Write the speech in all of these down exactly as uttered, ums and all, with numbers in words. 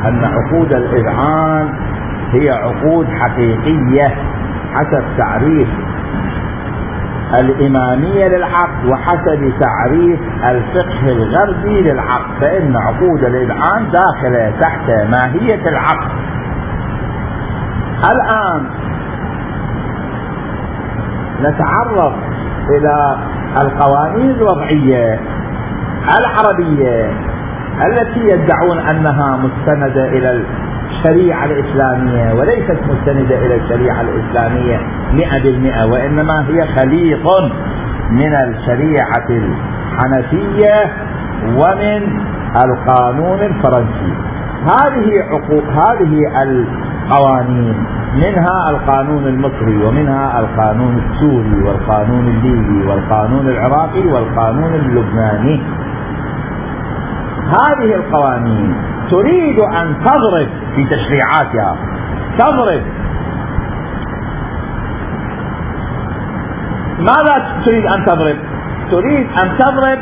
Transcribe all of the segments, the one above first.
أن عقود الإذعان هي عقود حقيقية حسب تعريف الإمامية للعقد وحسب تعريف الفقه الغربي للعقد، فإن عقود الإذعان داخلة تحت ماهية العقد. الآن نتعرض إلى القوانين الوضعية العربية التي يدعون أنها مستندة إلى الشريعة الإسلامية وليست مستندة إلى الشريعة الإسلامية مئة بالمئة، وإنما هي خليط من الشريعة الحنفية ومن القانون الفرنسي. هذه عقود هذه القوانين منها القانون المصري ومنها القانون السوري والقانون الليبي والقانون العراقي والقانون اللبناني. هذه القوانين تريد أن تضرب في تشريعاتها، تضرب. ماذا تريد أن تضرب؟ تريد أن تضرب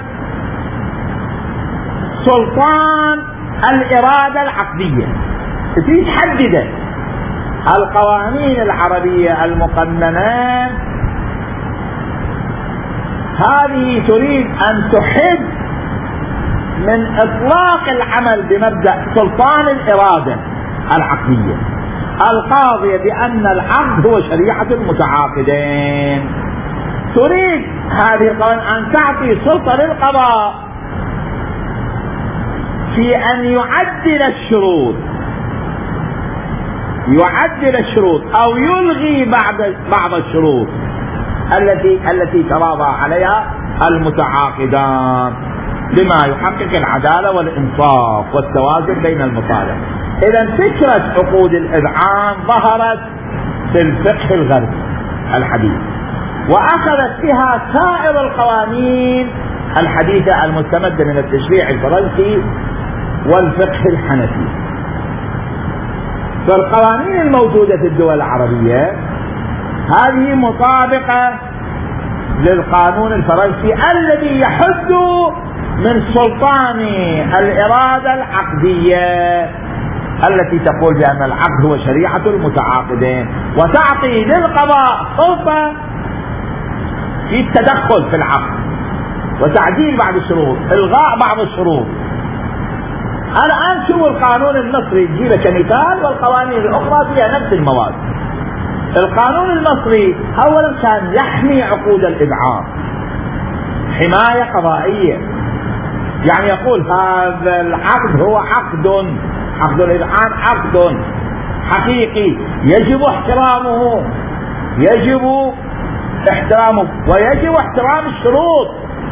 سلطان الإرادة العقدية، تريد تحدد القوانين العربية المقننة. هذه تريد أن تحد من إطلاق العمل بمبدأ سلطان الإرادة العقدية القاضية بأن العقد هو شريعة المتعاقدين. تريد هذه القوانين أن تعطي سلطة للقضاء في أن يعدل الشروط يعدل الشروط أو يلغي بعض بعض الشروط التي التي تراضى عليها المتعاقدان بما يحقق العدالة والإنصاف والتوازن بين المصالح. إذا فكرة عقود الإذعان ظهرت في الفقه الغربي الحديث، وأخذت بها سائر القوانين الحديثة المستمدة من التشريع الفرنسي والفقه الحنفي. فالقوانين الموجودة في الدول العربية هذه مطابقة للقانون الفرنسي الذي يحد من سلطان الإرادة العقدية التي تقول بأن العقد هو شريعة المتعاقدين، وتعطي للقضاء سلطة في التدخل في العقد وتعديل بعض الشروط، إلغاء بعض الشروط. الآن شو القانون المصري يجيب كمثال، والقوانين الأخرى فيها نفس المواد. القانون المصري أولا كان يحمي عقود الإذعان حماية قضائية، يعني يقول هذا العقد هو عقد عقد الإذعان عقد حقيقي يجب احترامه يجب احترامه ويجب احترام الشروط،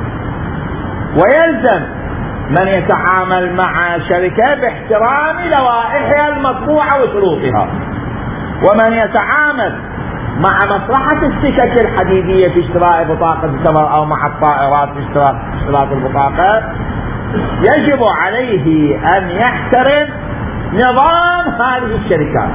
ويلزم من يتعامل مع شركة باحترام لوائحها المطبوعة وشروطها، ومن يتعامل مع مصلحة السكك الحديدية في اشتراء بطاقة السفر أو مع الطائرات في اشتراء اشتراك البطاقة يجب عليه أن يحترم نظام هذه الشركات.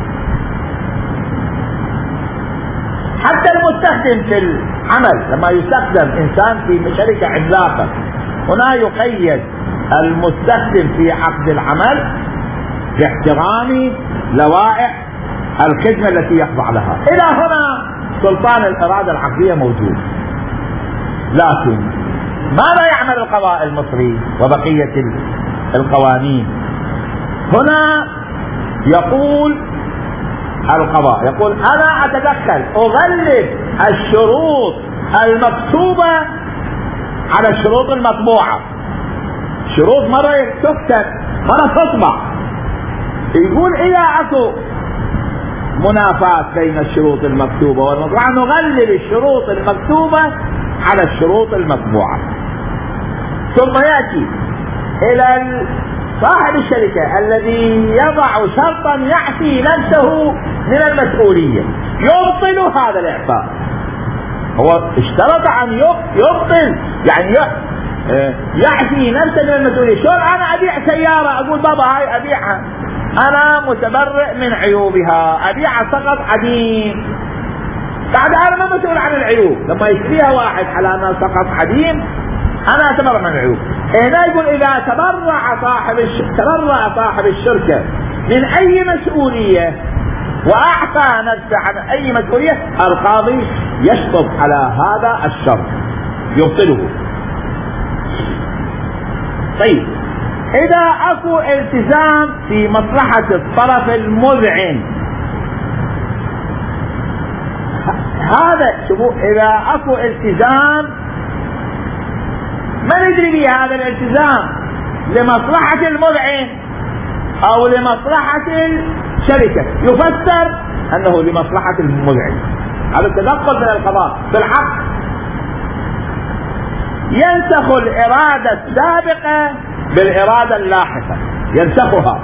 حتى المستخدم في العمل لما يستخدم إنسان في شركة عملاقة هنا يقيد المستخدم في عقد العمل باحترام لوائح الخدمة التي يخضع لها. إلى هنا سلطان الإرادة العقدية موجود، لكن ماذا يعمل القضاء المصري وبقية القوانين؟ هنا يقول القضاء يقول أنا أتدخل أغلب الشروط المكتوبة على الشروط المطبوعة. شروط مرة تكتب مرة تطبع، يقول إذا أكو منافاة بين الشروط المكتوبة والمطبوعة نغلب الشروط المكتوبة على الشروط المطبوعة. ثم يأتي إلى صاحب الشركة الذي يضع شرطا يعفي نفسه من المسؤولية يبطل هذا الإعفاء. هو اشترط أن يبطل يعني يعفي نفسه من المسؤولية. شو أنا أبيع سيارة أقول بابا هاي أبيعها أنا متبرئ من عيوبها، أبيعها سقط عديم، بعد أنا ما مسؤول عن العيوب. لما يشتريها واحد على أنها سقط عديم أنا أتبرئ من العيوب. هنا يقول إذا تبرع صاحب الش... تبرع صاحب الشركة من أي مسؤولية وأعفى نفسه عن أي مسؤولية، القاضي يشطب على هذا الشرط يبطله. طيب إذا أكو التزام في مصلحة الطرف المذعن، هذا شوفوا إذا أكو التزام ما ندري به هذا الالتزام لمصلحة المذعن أو لمصلحة الشركة، يفسر أنه لمصلحة المذعن. هذا التدخل من القضاء في الحق ينسخ الإرادة السابقة بالإرادة اللاحقة، ينسخها.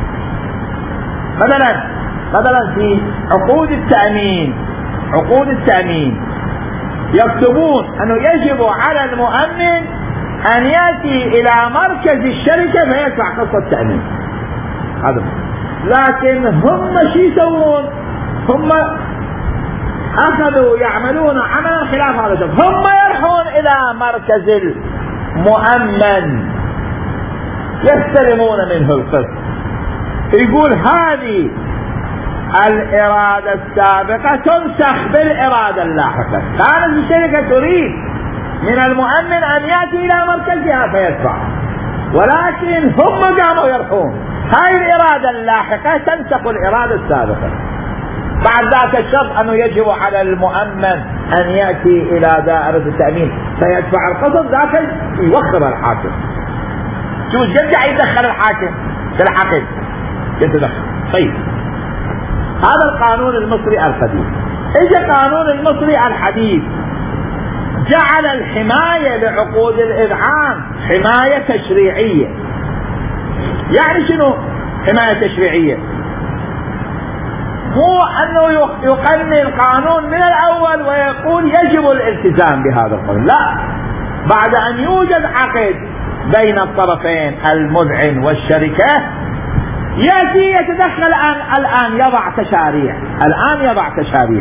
مثلا مثلا في عقود التأمين، عقود التأمين يكتبون أنه يجب على المؤمن أن يأتي إلى مركز الشركة فيدفع قسط التأمين. هذا لكن هم شو يسوون؟ هم أخذوا يعملون عملا خلاف هذا الشيء، هم يروحون إلى مركز المؤمن يستلمون منه القسط. يقول هذه الإرادة السابقة تنسخ بالإرادة اللاحقة. كانت الشركة تريد من المؤمن أن يأتي إلى مركزها فيدفع، ولكن هم قاموا يرحون، هاي الإرادة اللاحقة تنسخ الإرادة السابقة. بعد ذاك الشرط أنه يجب على المؤمن أن يأتي إلى دائرة التأمين فيدفع القسط، ذاك يوخر الحاكم. شو جدع يدخل الحاكم في الحقل يتدخل. طيب هذا القانون المصري القديم. اجى قانون المصري الحديث جعل الحماية لعقود الإذعان حماية تشريعية. يعني شنو حماية تشريعية؟ مو أنه يقنن القانون من الأول ويقول يجب الالتزام بهذا القانون، لا، بعد أن يوجد عقد بين الطرفين المذعن والشركة يأتي يتدخل الآن الآن يضع تشاريع، الآن يضع تشاريع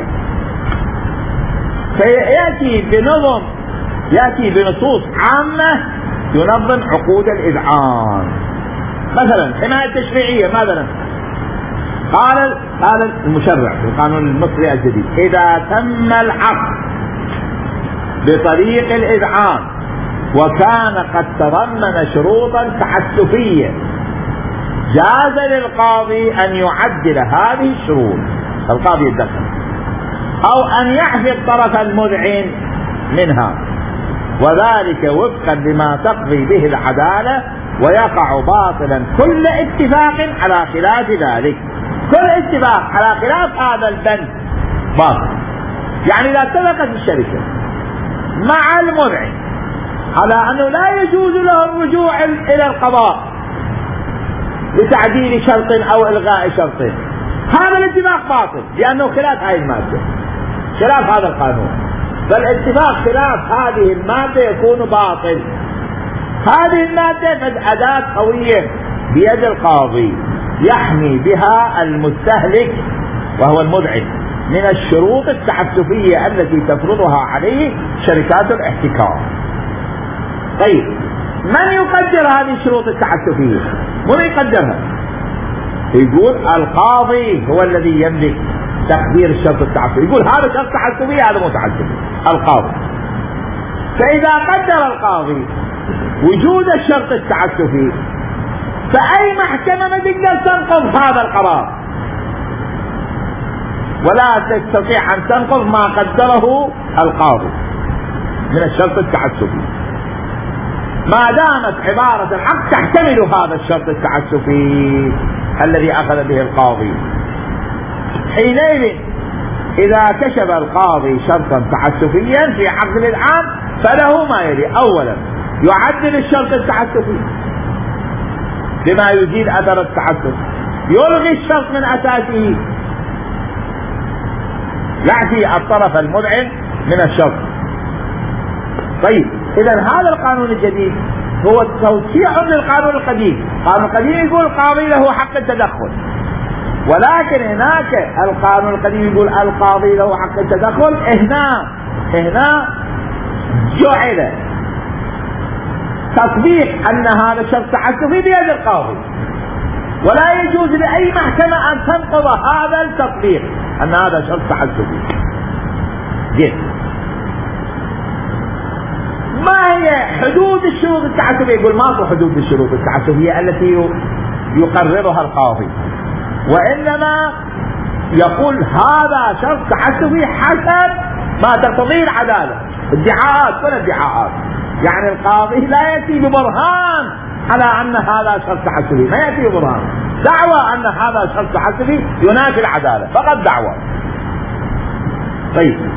فيأتي بنظم، يأتي بنصوص عامة ينظم عقود الإذعان. مثلا حماية تشريعية، مثلا قال قال المشرع في القانون المصري الجديد: إذا تم العقد بطريق الإذعان وكان قد تضمن شروطا تعسفية جاز للقاضي أن يعدل هذه الشروط، القاضي يتدخل، أو أن يعفي الطرف المذعن منها، وذلك وفقا لما تقضي به العدالة، ويقع باطلا كل اتفاق على خلاف ذلك. كل اتفاق على خلاف هذا البند باطل. يعني إذا اتفقت الشركة مع المذعن على أنه لا يجوز له الرجوع إلى القضاء لتعديل شرط أو إلغاء شرط، هذا الاتفاق باطل لأنه خلاف هذه المادة، خلاف هذا القانون. فالاتفاق خلاف هذه المادة يكون باطل. هذه المادة قد أداة قوية بيد القاضي يحمي بها المستهلك وهو المذعن من الشروط التعسفية التي تفرضها عليه شركات الاحتكار. طيب من يقدر هذه الشروط التعسفية؟ من يقدرها؟ يقول القاضي هو الذي يملك تقدير الشرط التعسفي. يقول هذا شرط تعسفي، هذا مو تعسفي، القاضي. فإذا قدر القاضي وجود الشرط التعسفي فأي محكمة ما تقدر تنقض هذا القرار، ولا تستطيع أن تنقض ما قدره القاضي من الشرط التعسفي ما دامت عبارة العقد تحتمل هذا الشرط التعسفي الذي أخذ به القاضي. حينئذ إذا كشف القاضي شرطا تعسفيا في عقد الإذعان فله ما يلي: أولا يعدل الشرط التعسفي بما يزيد أثر التعسف، يلغي الشرط من أساسه، يعفي الطرف المذعن من الشرط. طيب إذا هذا القانون الجديد هو توسيع للقانون القديم. القانون القديم يقول القاضي له حق التدخل، ولكن هناك القانون القديم يقول القاضي له حق التدخل. هنا هنا جعل تطبيق أن هذا شرط تعسفي بيد القاضي، ولا يجوز لأي محكمة أن تنقض هذا التطبيق أن هذا شرط تعسفي. ما هي حدود الشروط التعسفية؟ يقول ماكو حدود الشروط التعسفية التي يقررها القاضي، وإنما يقول هذا شرط تعسفي حسب ما تقتضيه العدالة. ادعاءات ولا ادعاءات، يعني القاضي لا يأتي ببرهان على أن هذا شرط تعسفي، ما يأتي ببرهان، دعوى أن هذا شرط تعسفي ينافي العدالة، فقط دعوى. طيب،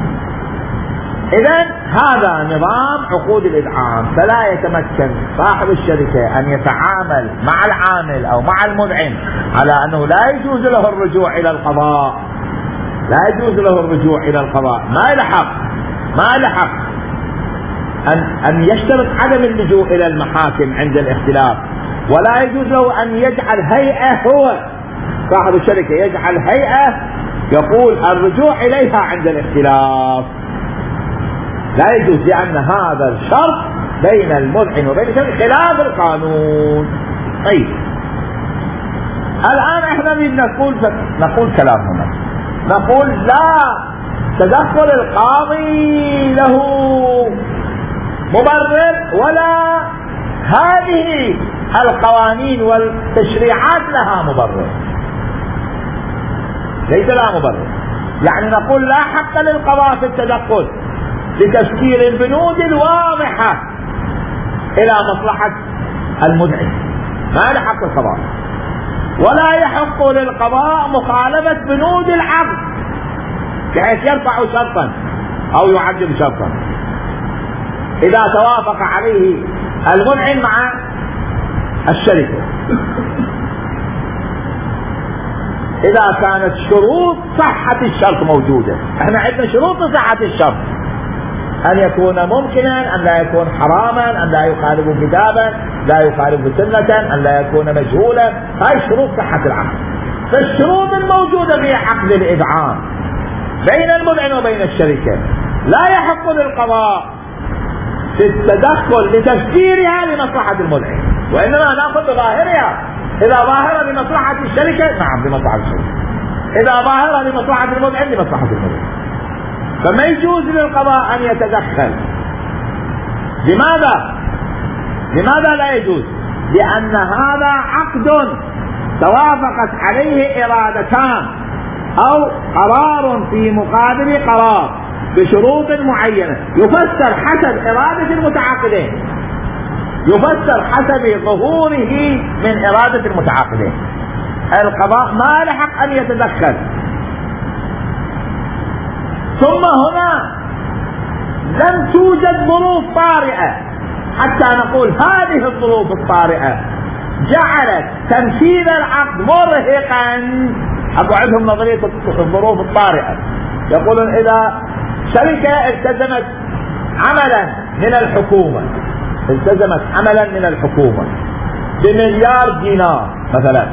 إذن هذا نظام عقود الإدعام، فلا يتمكن صاحب الشركة أن يتعامل مع العامل أو مع المدعم على أنه لا يجوز له الرجوع إلى القضاء، لا يجوز له الرجوع إلى القضاء، ما يلحق ما يلحق أن أن يشترط عدم اللجوء إلى المحاكم عند الاختلاف، ولا يجوز له أن يجعل هيئة، هو صاحب الشركة يجعل هيئة يقول الرجوع إليها عند الاختلاف، لا يجوز، لأن هذا الشرط بين المدعم وبين الشركة خلاف القانون. طيب، الآن احنا نقول نقول كلام هنا، نقول لا تدخل القاضي له مبرر، ولا هذه القوانين والتشريعات لها مبرر، ليس لها مبرر. يعني نقول لا حق للقضاء في التدخل لتفسير البنود الواضحة إلى مصلحة المدعي، ما لحق القضاء، ولا يحق للقضاء مخالفة بنود العقد بحيث يرفع شرطا أو يعدل شرطا إذا توافق عليه المدعي مع الشركة، إذا كانت شروط صحة الشرط موجودة. احنا عندنا شروط صحة الشرط، أن يكون ممكنا، أن لا يكون حراما، أن لا يخالف كتابا، لا يخالف سنة، أن لا يكون مجهولا، هاي شروط صحة العقد. فالشروط الموجودة في عقد الإدعام بين المدعم وبين الشركة لا يحق للقضاء في التدخل لتفسيرها لمصلحة المدعم، وإنما نأخذ بظاهرها. إذا ظاهرة لمصلحة الشركة نعم لمصلحة الشركة، إذا ظاهرة لمصلحة المدعم لمصلحة المدعم، فما يجوز للقضاء أن يتدخل. لماذا؟ لماذا لا يجوز؟ لأن هذا عقد توافقت عليه إرادتان أو قرار في مقابل قرار بشروط معينة، يفسر حسب إرادة المتعاقدين، يفسر حسب ظهوره من إرادة المتعاقدين. القضاء ما لحق أن يتدخل. ثم هنا لم توجد ظروف طارئة حتى نقول هذه الظروف الطارئة جعلت تنفيذ العقد مرهقا. أبو عندهم نظرية الظروف الطارئة، يقولون إذا شركة التزمت عملا من الحكومة التزمت عملا من الحكومة بمليار دينار مثلا،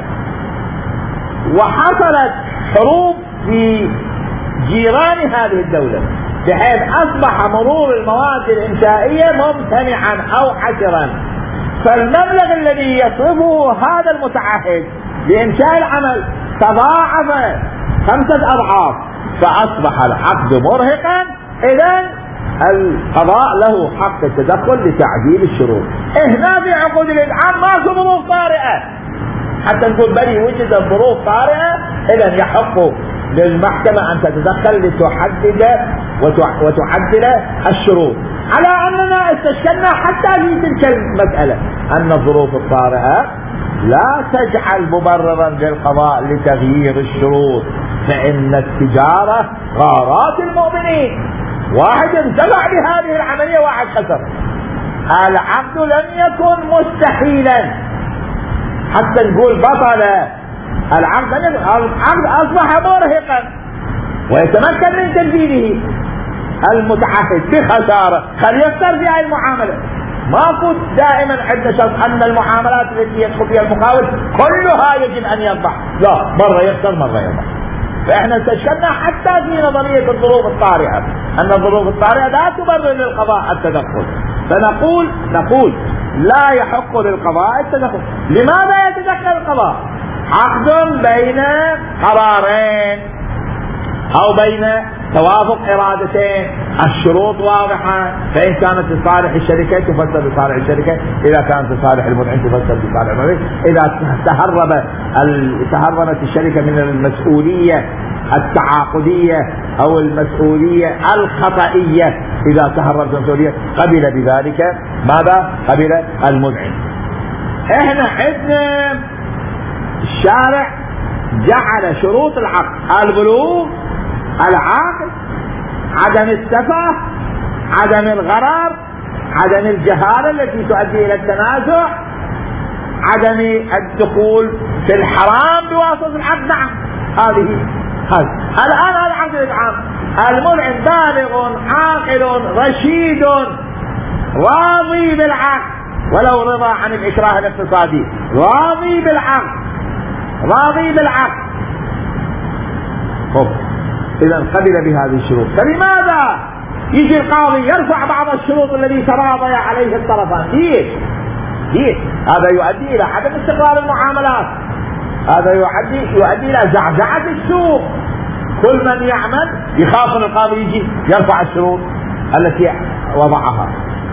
وحصلت حروب في جيران هذه الدولة بحيث أصبح مرور المواد الإنشائية ممتنعا أو حجرا، فالمبلغ الذي يصرفه هذا المتعهد لإنشاء العمل تضاعف خمسة أضعاف، فأصبح العقد مرهقا. إذن القضاء له حق التدخل لتعديل الشروط. هنا في عقود الإدعام ماكو ظروف طارئة حتى نقول بل وجدت ظروف طارئة، إذن يحق للمحكمة أن تتدخل لتحدد وتعدل الشروط، على أننا استشكلنا حتى في تلك المسألة أن الظروف الطارئة لا تجعل مبررا للقضاء لتغيير الشروط، فإن التجارة غارات المؤمنين، واحد انتفع بهذه العملية واحد خسر. العقد لم يكن مستحيلا حتى نقول بطل العقد، العقد أصبح مرهقا ويتمكن من تنفيذه المتعهد بخسارة، خل يخسر في هذه المعاملة. ماكو دائما عندنا شرط أن المعاملات التي يدخل فيها المقاول كلها يجب أن يربح، لا، مرة يخسر مرة يربح. فإحنا استشكلنا حتى في نظرية الظروف الطارئة أن الظروف الطارئة لا تبرر للقضاء التدخل، فنقول نقول لا يحق للقضاء التدخل. لماذا يتدخل القضاء؟ عقد بين قرارين أو بين توافق إرادتين، الشروط واضحة، فإن كانت لصالح الشركة تفسر لصالح الشركة، إذا كانت لصالح المدعي تفسر لصالح المدعي، إذا تهرب تهربت الشركة من المسؤولية التعاقدية أو المسؤولية الخطئية، إذا تهربت المسؤولية قبل بذلك ماذا؟ قبل المدعي. إحنا عندنا الشارع جعل شروط العقد: البلوغ، العقد، عدم السفه، عدم الغرر، عدم الجهالة التي تؤدي إلى التنازع، عدم الدخول في الحرام بواسطة العقد. نعم، هذه هذه الآن هذا عقد الإدعام. المدعي بالغ عاقل رشيد راضي بالعقد، ولو رضى عن الإكراه الاقتصادي، راضي بالعقد، راضي بالعقد. إذا قبل بهذه الشروط، فلماذا يجي القاضي يرفع بعض الشروط الذي تراضي عليه الطرفان؟ ليش؟ ليش؟ هذا يؤدي إلى عدم استقرار المعاملات، هذا يؤدي يؤدي إلى زعزعة السوق. كل من يعمل يخاف ان القاضي يجي يرفع الشروط التي وضعها.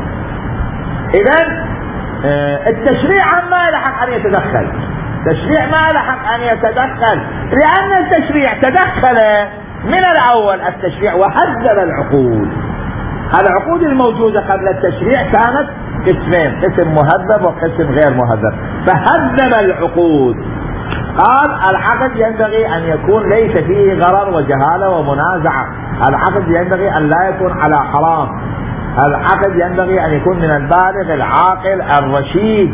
إذا التشريع ما يلحق أن يتدخل، التشريع ما يلحق أن يتدخل، لأن التشريع تدخل من الأول. التشريع وهذب العقود. العقود الموجودة قبل التشريع كانت قسمين: قسم مهذب وقسم غير مهذب، فهذب العقود. قال العقد ينبغي أن يكون ليس فيه غرر وجهالة ومنازعة، العقد ينبغي أن لا يكون على حرام، العقد ينبغي أن يكون من البالغ العاقل الرشيد.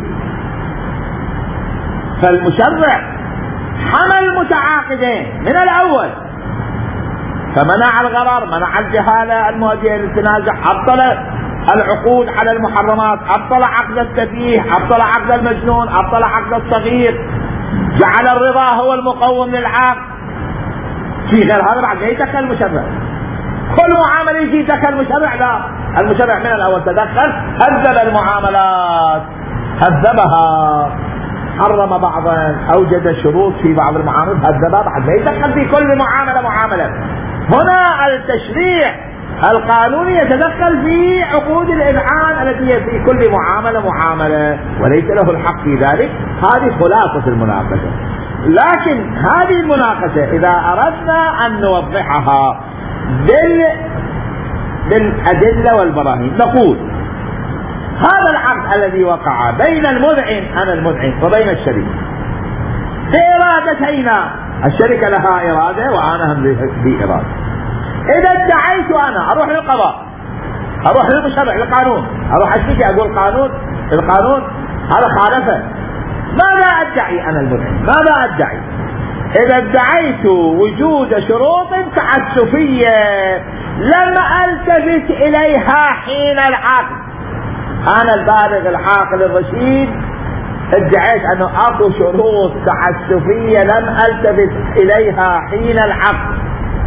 فالمشرع حمل المتعاقدين من الأول، فمنع الغرر، منع الجهالة المؤدية للتنازع، أبطل العقود على المحرمات، أبطل عقد السفيه، أبطل عقد المجنون، أبطل عقد الصغير، جعل الرضا هو المقوم للعقد. في غير هذا بعد لا يدخل المشرع. كل معاملة يجي يدخل المشرع؟ لا، المشرع من الأول تدخل، هذب المعاملات، هذبها، حرم بعضا، أوجد شروط في بعض المعاملات هذبها، بعد لا يدخل في كل معاملة معاملة. هنا التشريع القانوني يتدخل في عقود الإذعان التي هي في كل معاملة معاملة، وليس له الحق في ذلك. هذه خلاصة المناقشة. لكن هذه المناقشة إذا أردنا أن نوضحها بال... بالأدلة والبراهين، نقول هذا العقد الذي وقع بين المدعن، أنا المدعن، وبين الشريك بإرادتينا، الشركة لها إرادة وأنا هم لي إرادة. إذا ادعيت أنا أروح للقضاء، أروح للمشرع للقانون، أروح أشتكي أقول قانون القانون هذا خالفه، ماذا أدعي أنا المدعي؟ ماذا أدعي؟ إذا ادعيت وجود شروط تعسفية لم ألتفت إليها حين العقد، أنا البالغ العاقل الرشيد ادعيت أنه أكو شروط تعسفية لم ألتفت إليها حين العقد،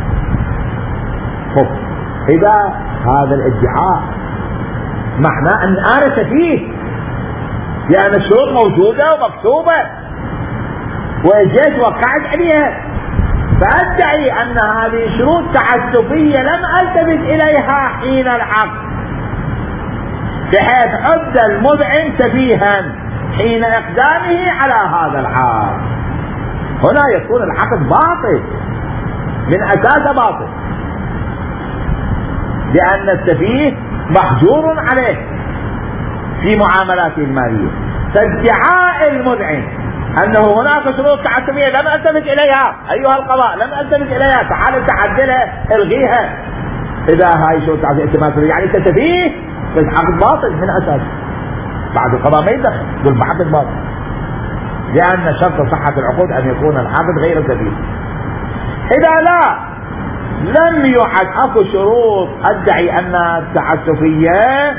إذا هذا الادعاء معناه أن أنا سفيه، لأن الشروط موجودة ومكتوبة وجيت وقعت عليها، فأدعي أن هذه شروط تعسفية لم ألتفت إليها حين العقد، بحيث عد المدعن سفيها حين إقدامه على هذا العقد. هنا يكون العقد باطل من أساس باطل، لأن السفيه محجور عليه في معاملاته المالية. فادعاء المدعن أنه هناك شروط تعسفية لم ألتفت إليها أيها القضاء، لم ألتفت إليها، تعال تعدلها الغيها، إذا هاي شروط تعسفية يعني تسفيه، فالعقد باطل من أساس. بعد القضاء ما يدخل يقول بعقد باطل، لأن شرط صحة العقود أن يكون العقد غير سفيه. إذا لا لم يعد أكو شروط أدعي أنها تعسفية،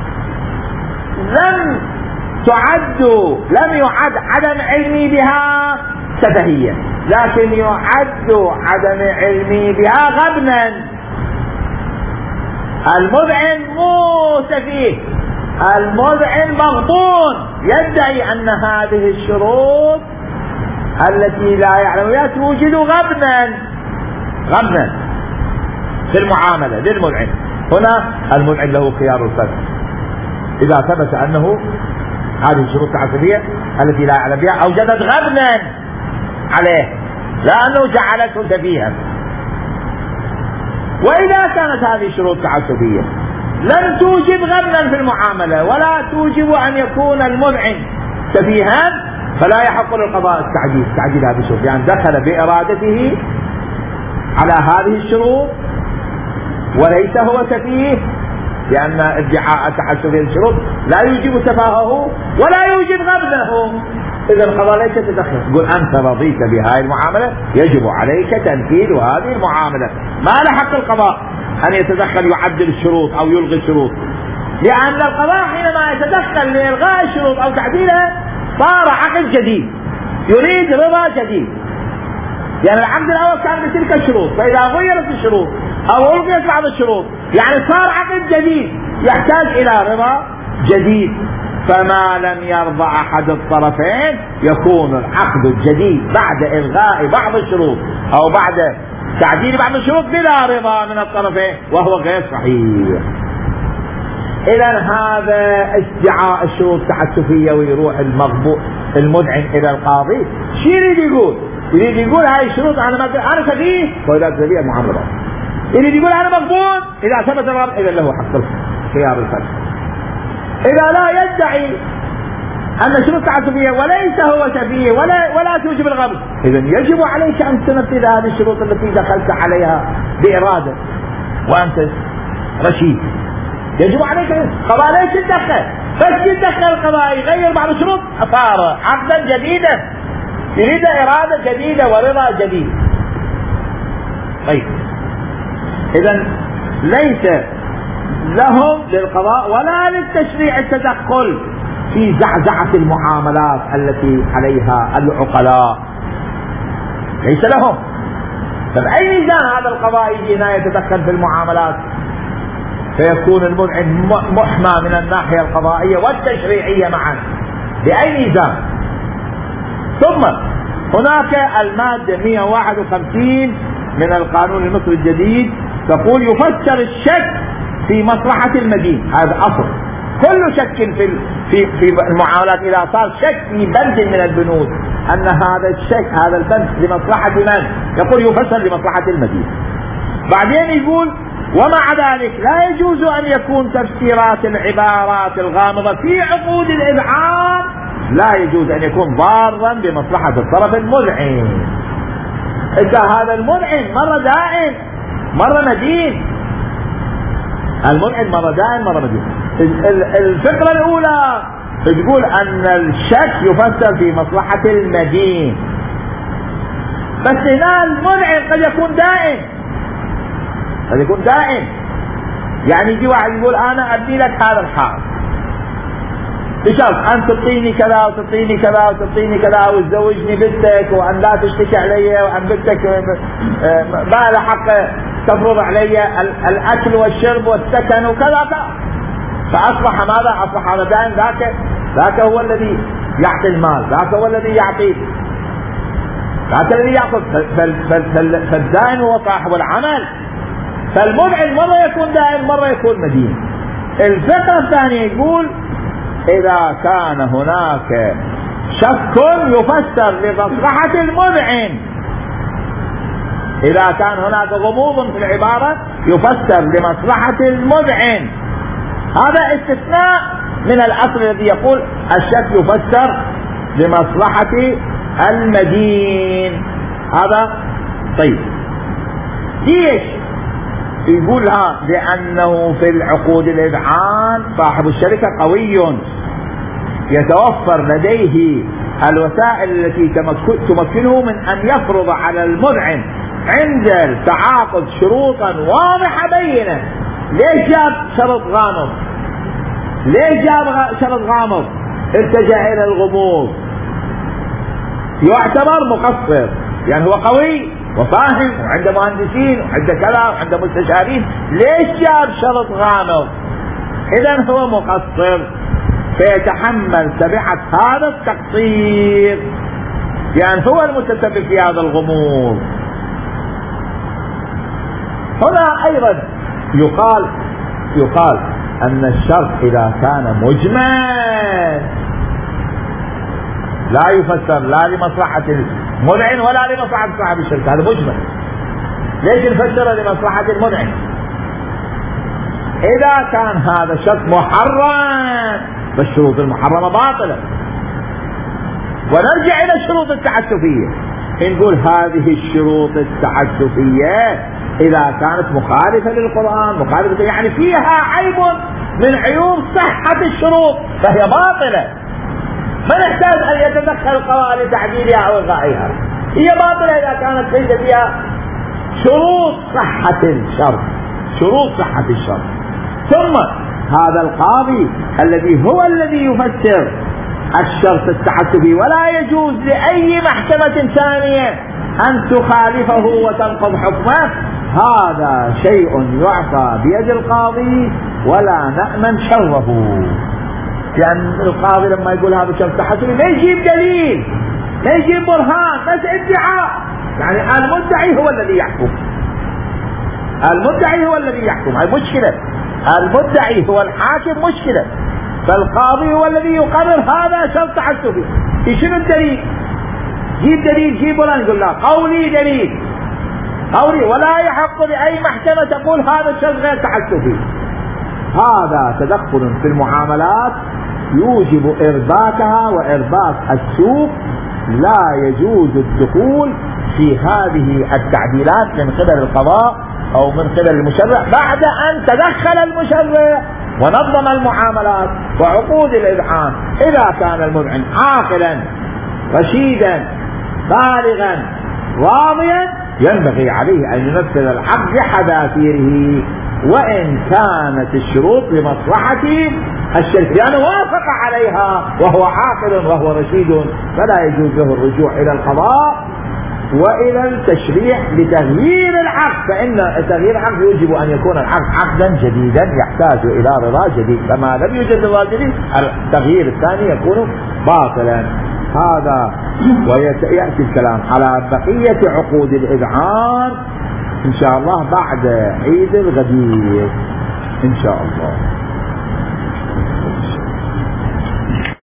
لم تعد لم يعد عدم علمي بها سفهية، لكن يعد عدم علمي بها غبنا. المدعن مو سفيه، المذعن مغبون يدعي أن هذه الشروط التي لا يعلم بها توجد غبنا غبنا في المعاملة للمذعن. هنا المذعن له خيار الفسخ إذا ثبت أنه هذه الشروط التعسفية التي لا يعلم بها أوجدت غبنا عليه لأنه جعلته سفيها. وإذا كانت هذه الشروط تعسفية لم توجد غبنا في المعاملة ولا توجب أن يكون المذعن سفيها فلا يحق للقضاء التعديل تعديل هذه الشروط، يعني دخل بإرادته على هذه الشروط وليس هو سفيه، لأن ادعاء تحسبية الشروط لا يوجب سفاهه ولا يوجب غبنه. إذا القضاء ليس تدخل، يقول أنت رضيت بهذه المعاملة يجب عليك تنفيذ هذه المعاملة. ما له حق القضاء أن يتدخل يعدل الشروط أو يلغي الشروط، لأن القضاء حينما يتدخل لإلغاء الشروط أو تعديلها صار عقد جديد يريد رضا جديد، يعني العقد الأول كان بتلك الشروط فإذا غيرت الشروط أو ألغيت بعض الشروط يعني صار عقد جديد يحتاج إلى رضا جديد. فما لم يرضى أحد الطرفين يكون العقد الجديد بعد إلغاء بعض الشروط أو بعد تعديل بعض الشروط بلا رضا من الطرفين وهو غير صحيح. إذا هذا ادعاء الشروط التعسفية ويروح المغبوط المذعن إلى القاضي شو يريد يقول؟ يريد يقول هاي الشروط أنا ما أنا سفيه وإذا سفيه معاملة. يريد يقول أنا مغبون إذا ثبت الغبن إذا له حق خيار الفسخ. إذا لا يدعي أن الشروط تعسفية وليس هو سفيه ولا ولا توجب الغبن إذا يجب عليك أن تنفذ هذه الشروط التي دخلت عليها بإرادة وأنت رشيد. يجب عليك القضاء ليش يتدخل، بس يتدخل القضاء يغير بعض الشروط صار عقدا جديدا يريد إرادة جديدة ورضا جديد. طيب إذا ليس لهم للقضاء ولا للتشريع التدخل في زعزعة المعاملات التي عليها العقلاء، ليس لهم. فبأي ميزان هذا القضاء يجي هنا يتدخل في المعاملات فيكون المذعن محمى من الناحية القضائية والتشريعية معا؟ بأي ميزان؟ ثم هناك المادة مئة وواحد وخمسين من القانون المصري الجديد تقول يفسر الشك في مصلحة المدين. هذا أصل كل شك في في في المعاملات إذا صار شك في بند من البنود أن هذا الشك هذا البند لمصلحة من يقول يفسر لمصلحة المدين. بعدين يقول ومع ذلك لا يجوز أن يكون تفسيرات العبارات الغامضة في عقود الإذعان لا يجوز أن يكون ضارا بمصلحة الطرف المذعن. إذا هذا المذعن مرة دائم مرة مدين، المذعن مرة دائم مرة مدين. الفكرة الأولى تقول أن الشك يفسر في مصلحة المدين، بس هنا المذعن قد يكون دائم قد يكون دائم يعني يجي واحد يقول أنا أبني لك هذا الحال بشرط أن تعطيني كذا وتعطيني كذا وتعطيني كذا وتزوجني بنتك وأن لا تشتكي علي وأن بنتك ما لها حق تفرض علي الأكل والشرب والسكن وكذا. فأصبح ماذا؟ أصبح هذا دائم ذاك ذاك هو الذي يعطي المال، ذاك هو الذي يعطي ذاك الذي يأخذ. فالدائم هو صاحب العمل. فالمذعن مرة يكون دائم مرة يكون مدين. الفكرة الثانية يقول إذا كان هناك شك يفسر لمصلحة المذعن، إذا كان هناك غموض في العبارة يفسر لمصلحة المذعن، هذا استثناء من الأصل الذي يقول الشك يفسر لمصلحة المدين. هذا طيب. ليش يقولها؟ لأنه في العقود الإذعان صاحب الشركة قوي يتوفر لديه الوسائل التي تمكنه من أن يفرض على المذعن عند التعاقد شروطا واضحة بينة. ليش جاب شرط غامض؟ ليش جاب شرط غامض؟ اتجه إلى الغموض. يعتبر مقصر، يعني هو قوي وفاهم وعنده مهندسين وعنده كذا وعنده مستشارين. ليش جاب شرط غامض؟ إذن هو مقصر فيتحمل تبعة هذا التقصير، يعني هو المتسبب في هذا الغموض. هنا أيضا يقال يقال أن الشرط إذا كان مجمل لا يفسر لا لمصلحة المدعن ولا لمصلحة صاحب الشرك، هذا مجمل. ليش نفسر لمصلحة المدعن؟ إذا كان هذا الشرط محرم فالشروط المحرمة باطلة. ونرجع إلى الشروط التعسفية، نقول هذه الشروط التعسفية إذا كانت مخالفة للقرآن مخالفة يعني فيها عيب من عيوب صحة الشروط فهي باطلة، ما نحتاج أن يتدخل القضاء لتعديلها أو إلغائها، هي باطلة إذا كانت ليس فيها شروط صحة الشرط شروط صحة الشرط. ثم هذا القاضي الذي هو الذي يفسر الشرط التعسفي، ولا يجوز لأي محكمة ثانية أن تخالفه وتنقض حكمه، هذا شيء يعطى بيد القاضي ولا نأمن شره. لأن القاضي لما يقول هذا شرط تحسبي ما يجيب دليل ما يجيب برهان، بس ادعاء، يعني المدعي هو الذي يحكم المدعي هو الذي يحكم هاي مشكلة، المدعي هو الحاكم مشكلة، فالقاضي هو الذي يقرر هذا شرط تحسبي. شنو الدليل؟ جيب دليل جيب برهان. يقول لا قولي دليل قولي، ولا يحق لأي محكمة تقول هذا الشرط غير تحسبي. هذا تدخل في المعاملات يوجب إرباكها وإرباك السوق، لا يجوز الدخول في هذه التعديلات من قبل القضاء أو من قبل المشرع بعد أن تدخل المشرع ونظم المعاملات وعقود الإذعان. إذا كان المذعن عاقلا رشيدا بالغا راضيا ينبغي عليه أن ينفذ الحق بحذافيره، وإن كانت الشروط لمصلحة الشرك لأنه وافق عليها وهو عاقل وهو رشيد، فلا يجوز له الرجوع إلى القضاء وإلى التشريع لتغيير العقد، فإن تغيير العقد يجب أن يكون العقد عقدا جديدا يحتاج إلى رضا جديد، فما لم يوجد رضا جديد التغيير الثاني يكون باطلا. هذا ويأتي الكلام على بقية عقود الإذعان إن شاء الله بعد عيد الغدير إن شاء الله.